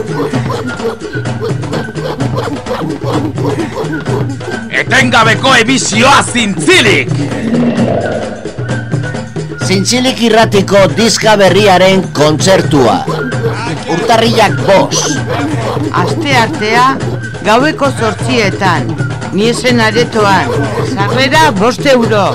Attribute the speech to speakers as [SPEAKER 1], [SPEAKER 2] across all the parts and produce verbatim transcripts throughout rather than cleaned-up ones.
[SPEAKER 1] Etengabeko emisioa zintzilik!
[SPEAKER 2] Zintzilik irratiko diska berriaren kontzertua. Urtarrilak bost.
[SPEAKER 3] Aste artea, gaueko zortzietan, Niesen aretoan, sarrera bost euro.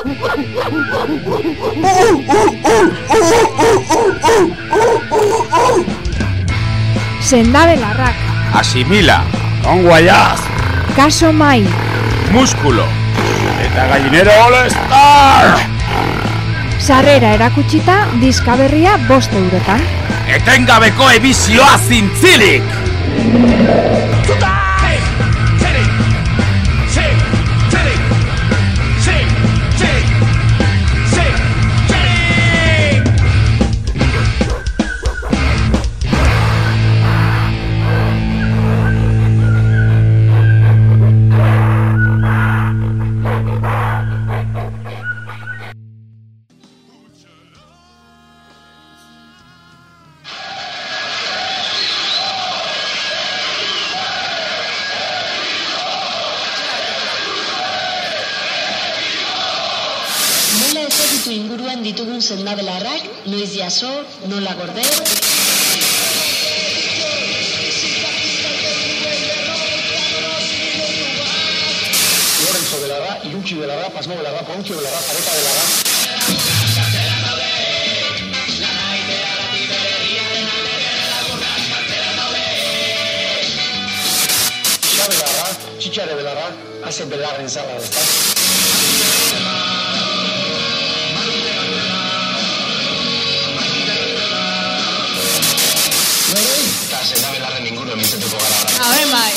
[SPEAKER 4] Sendabelarrak.
[SPEAKER 1] Asimila, onguaiaz.
[SPEAKER 4] Kaso mai.
[SPEAKER 1] Muskulo. Eta gallinero All Star.
[SPEAKER 4] Sarrera erakutsita, diska berria bost eurotan.
[SPEAKER 1] Etengabeko emisioa zintzilik!
[SPEAKER 5] Inguruan ditugun sendabelarrak, noiz jaso, nola gorde.
[SPEAKER 6] Lorenzo Belarra, Iruntxi Belarra, Pasmo Belarra, Poncio Belarra, Zareta Belarra. Xa Belarra, Txitxare Belarra, Aze Belarren zala, ezta?
[SPEAKER 7] A ver, bai.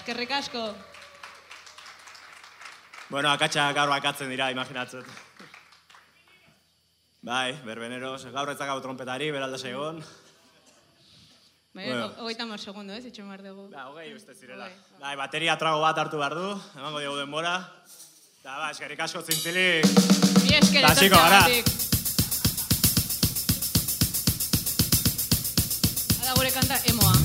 [SPEAKER 7] Eskerrik asko.
[SPEAKER 8] Bueno, akatsak gaur bakatzen dira, imaginatzen. Bai, berbeneros, gaur ez dakau trompetari, beralda segon.
[SPEAKER 7] Bai, hogeita mar segundo, ez, itxo mar dugu.
[SPEAKER 8] Ba, hogei uste zirela. Bai, bateria trago bat hartu behar du, emango dugu denbora. Eta ba, eskerrik asko zintzilik.
[SPEAKER 7] Mi esker etortzeagatik. Ada gure kanta, emoa.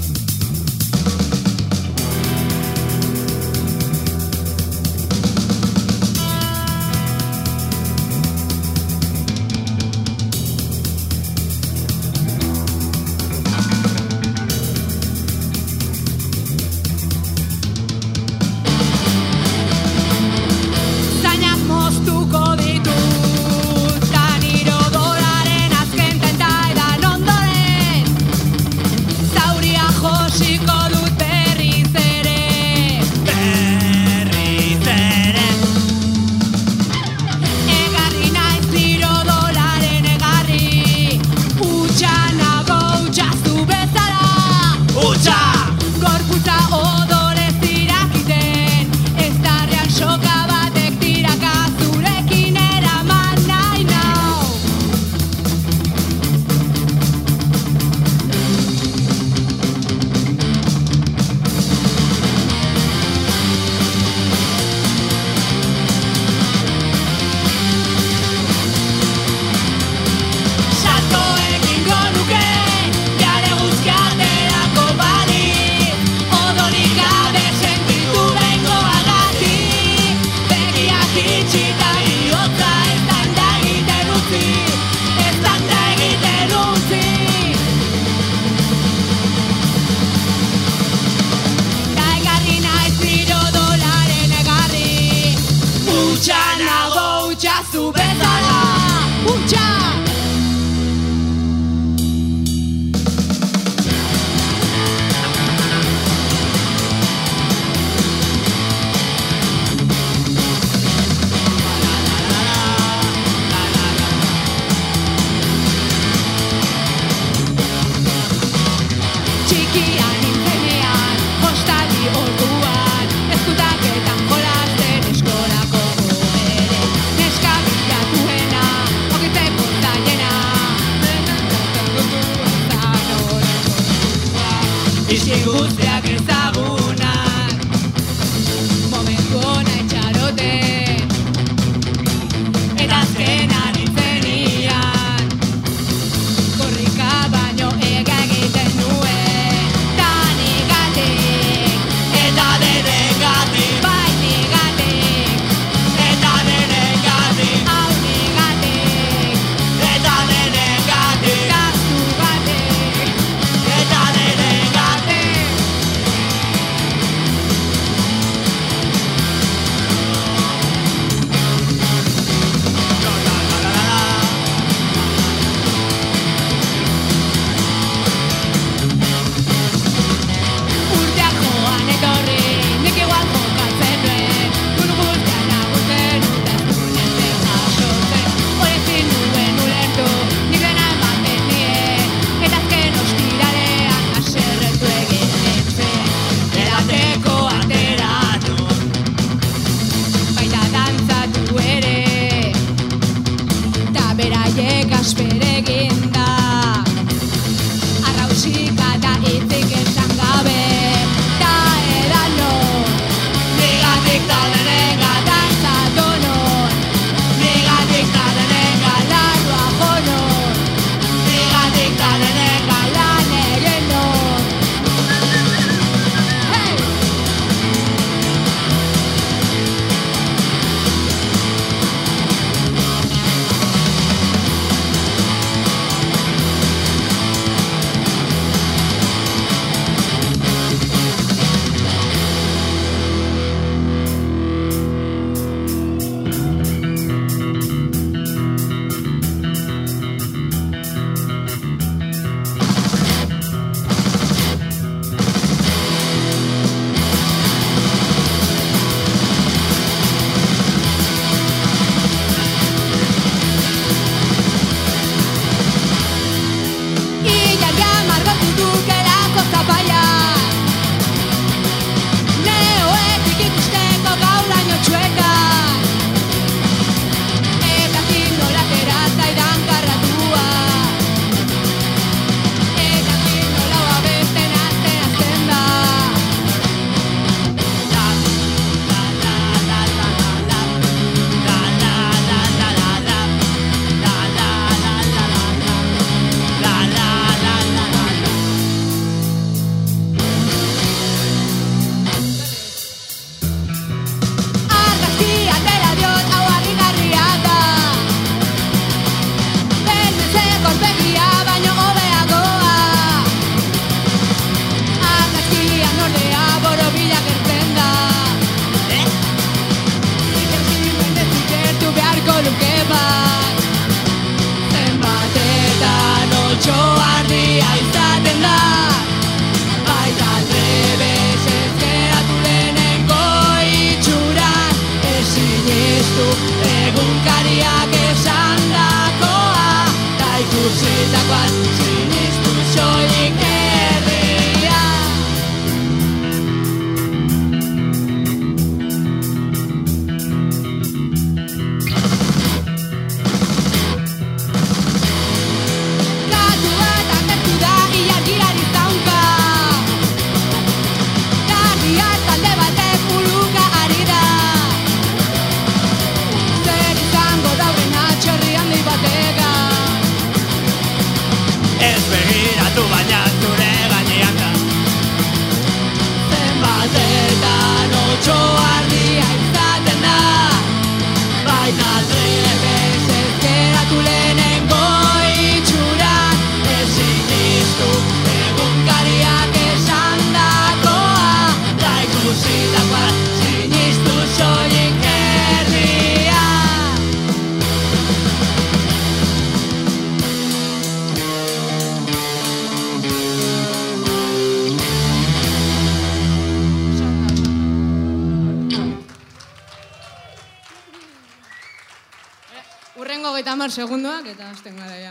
[SPEAKER 7] hogeita hamar segundoak eta hasten gara ja.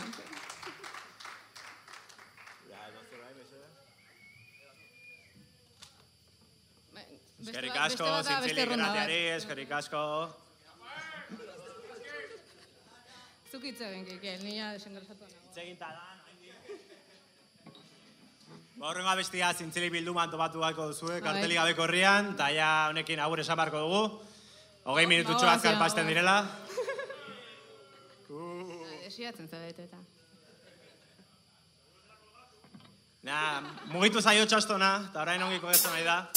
[SPEAKER 8] Eskerrik asko, Zintzilik irratiari, eskerrik asko.
[SPEAKER 7] Zukitze benkikel, nila desengrasatu nago.
[SPEAKER 8] Itzegin talan, Horrenga bestia Zintzilik bilduman topatu gako duzue, karteli gabeko herrian, eta ja honekin agur esan barko dugu. Hogei minututxo azkar pasten direla.
[SPEAKER 7] Desiatzen zabetu eta.
[SPEAKER 8] Na, mugitu zaio txastona, eta orain ongiko gertzen nahi da.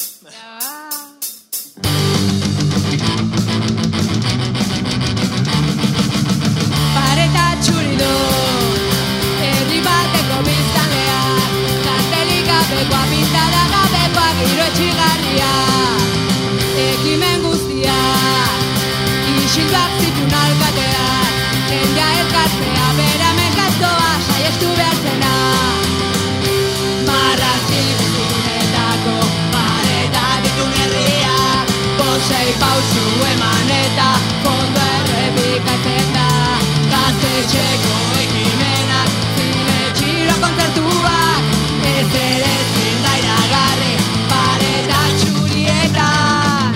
[SPEAKER 9] Pareta txurido, herri bateko biztanleak, kartelik gabekoa, pintada gabekoa, giro etxigarria, ekimen guztia, isilbak zitun alkateak, jendea elkartzea, bera mekaztoa, saiestu behar zena. Marratxik zigunetako, pareta ditun herriak, bosei pausu eman eta fondo errepikatzen da. Gaztetxeko ekimenak, zine txiro kontzertuak, ez ere zinda iragarri, pareta txurietan.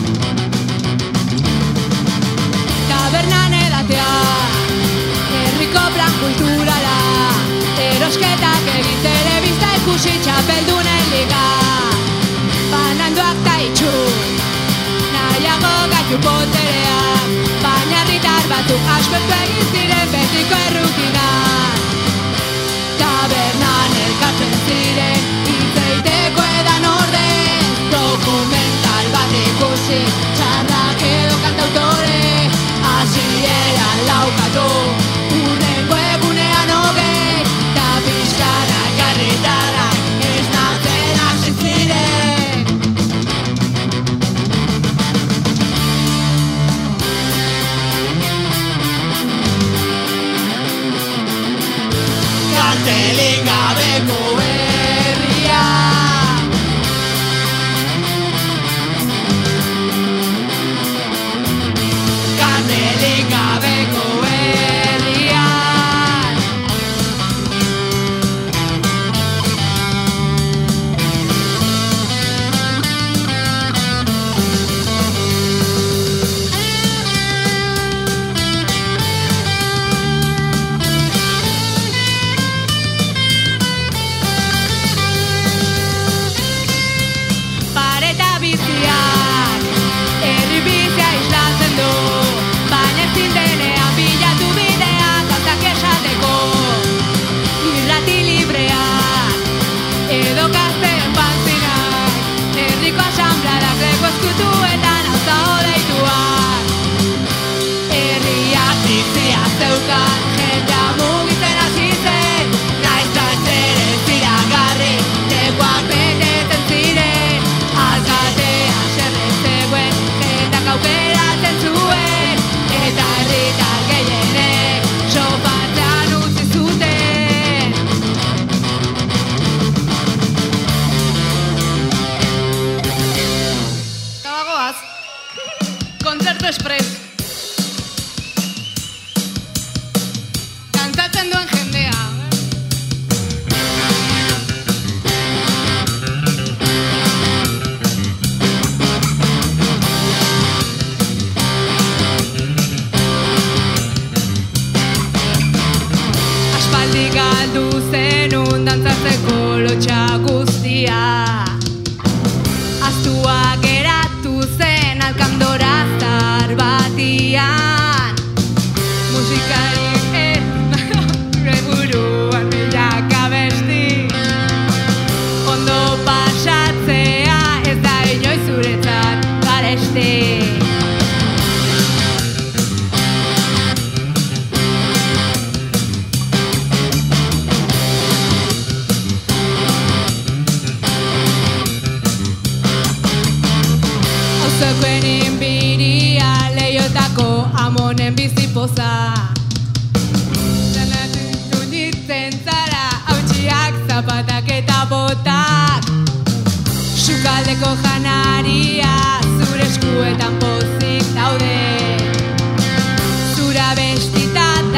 [SPEAKER 9] Tabernan edatea, herriko plan kulturala, erosketak egin telebista ikusi txapeldunen liga. Bananduak ta itxun, nahiago gaitu potereak, baina herritar batzuk aspertu egin ziren betiko errutinan. Tabernan elkartzen ziren, hitzeiteko edan orden, dokumental bat ikusi, txarrak edo kantautore, hasieran laukatu, urrengo egunean hogei, ta pixkanak garritarrak, ez natzen hasi ziren. Kartelik gabeko herria, kartelik gabeko herria. Pareta biziak, herri bizia islatzen du, baina ezin denean bilatu bideak gauzak esateko. Irrati libreak, edo gazteen fanzinak, herriko asambladak leko eskutuetan hauza odeituak. Herriak bizia zeukan, jendea mugitzen hasi zen, naiz da zer ez iragarri, lekuak betetzen ziren, alkatea serre zegoen, jendak aukeratzen zuen, eta herritar gehienek sofatzean utzi zuten.
[SPEAKER 7] Eta bagoaz, kontzertu espres. Kantatzen duen jendea.
[SPEAKER 9] Aspaldi galdu zenun dantzatzeko lotxa guztia. Aztua geratu zen alkandora zar batian. Musikari gure buruan milaka besti. Ondo pasatzea ez da inoiz zuretzat garesti. Auzokoen inbiria, leiotako amonen bizipoza. Zanatu nintzen zara, hautsiak, zapatak eta botak. Sukaldeko janaria, zure eskuetan pozik daude. Zura bestita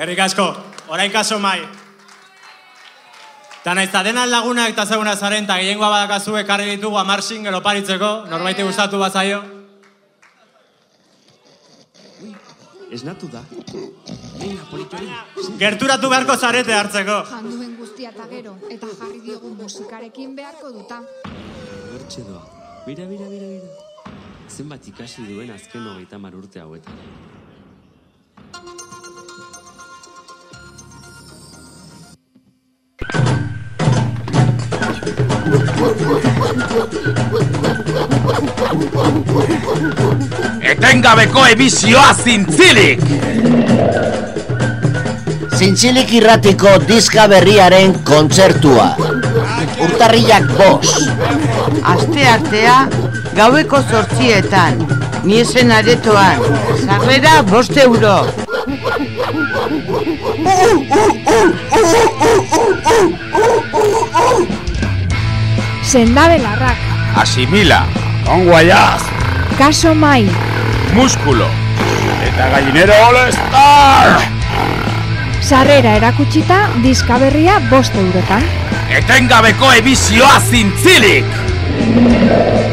[SPEAKER 8] Eskerrik asko, orain kaso mai. Ta naiz denan lagunak eta zeguna zaren, eta gehiengoa badakazu ekarri ditugu hamar single oparitzeko, norbaiti gustatu bazaio.
[SPEAKER 10] Esnatu da.
[SPEAKER 8] Gerturatu beharko zarete hartzeko.
[SPEAKER 11] Janduen guztia eta gero, eta jarri diogu musikarekin beharko duta.
[SPEAKER 10] Bertxe doa. Mira, mira, mira, mira. Zenbat ikasi duen azken hogeita hamar urte hauetan.
[SPEAKER 1] Etengabeko emisioa zintzilik!
[SPEAKER 2] Zintzilik irratiko diska berriaren kontzertua. Urtarrilak bost.
[SPEAKER 3] Aste artea, gaueko zortzietan, niesen aretoan, sarrera bost euro.
[SPEAKER 4] Sendabelarrak.
[SPEAKER 1] Asimila, con guayaz.
[SPEAKER 4] Kaso mai.
[SPEAKER 1] Músculo. Eta gallinero All Star.
[SPEAKER 4] Sarrera erakutsita diska berria bost eurotan.
[SPEAKER 1] Etengabeko emisioa zintzilik!